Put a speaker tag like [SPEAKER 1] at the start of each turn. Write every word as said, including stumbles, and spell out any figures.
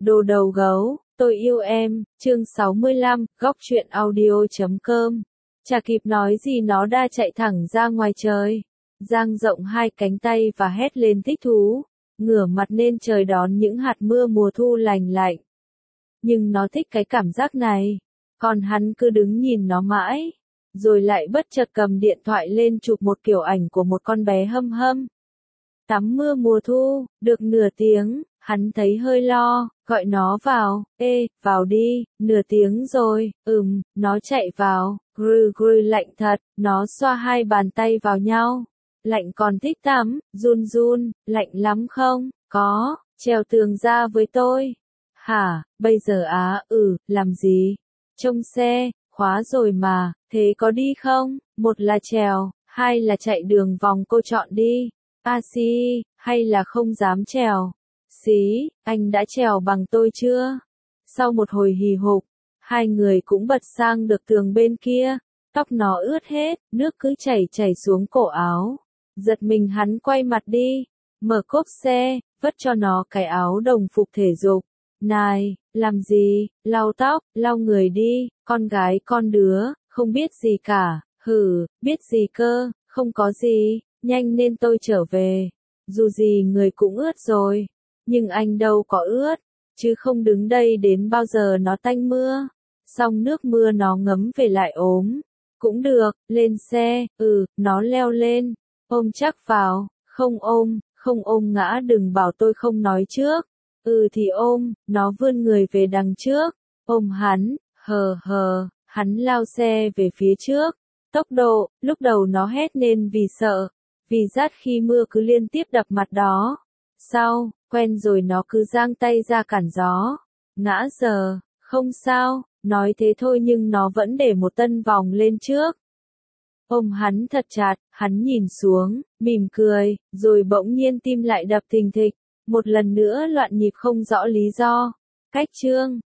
[SPEAKER 1] Đồ đầu gấu, tôi yêu em, chương sáu mươi lăm, góc truyện audio chấm com. Chả kịp nói gì nó đã chạy thẳng ra ngoài trời, dang rộng hai cánh tay và hét lên thích thú, ngửa mặt lên trời đón những hạt mưa mùa thu lành lạnh. Nhưng nó thích cái cảm giác này, còn hắn cứ đứng nhìn nó mãi, rồi lại bất chợt cầm điện thoại lên chụp một kiểu ảnh của một con bé hâm hâm. Tắm mưa mùa thu, được nửa tiếng, hắn thấy hơi lo, gọi nó vào, ê, vào đi, nửa tiếng rồi, ừm, nó chạy vào, grư grư lạnh thật, nó xoa hai bàn tay vào nhau, lạnh còn thích tắm, run run, lạnh lắm không, có, trèo tường ra với tôi. Hả, bây giờ á, ừ, làm gì? Trông xe, khóa rồi mà, thế có đi không? Một là trèo, hai là chạy đường vòng cô chọn đi. A xí, hay là không dám trèo? Xí, anh đã trèo bằng tôi chưa? Sau một hồi hì hục, hai người cũng bật sang được tường bên kia, tóc nó ướt hết, nước cứ chảy chảy xuống cổ áo. Giật mình hắn quay mặt đi, mở cốp xe, vất cho nó cái áo đồng phục thể dục. Này, làm gì, lau tóc, lau người đi, con gái con đứa, không biết gì cả, hử, biết gì cơ, không có gì. Nhanh nên tôi trở về, dù gì người cũng ướt rồi, nhưng anh đâu có ướt, chứ không đứng đây đến bao giờ nó tanh mưa, xong nước mưa nó ngấm về lại ốm, cũng được, lên xe, ừ, nó leo lên, ôm chắc vào, không ôm, không ôm ngã đừng bảo tôi không nói trước, ừ thì ôm, nó vươn người về đằng trước, ôm hắn, hờ hờ, hắn lao xe về phía trước, tốc độ, lúc đầu nó hét lên vì sợ. Vì rát khi mưa cứ liên tiếp đập mặt đó. Sau, quen rồi nó cứ giang tay ra cản gió. Ngã giờ, không sao, nói thế thôi nhưng nó vẫn để một tân vòng lên trước. Ôm hắn thật chặt, hắn nhìn xuống, mỉm cười, rồi bỗng nhiên tim lại đập thình thịch. Một lần nữa loạn nhịp không rõ lý do. Cách chương.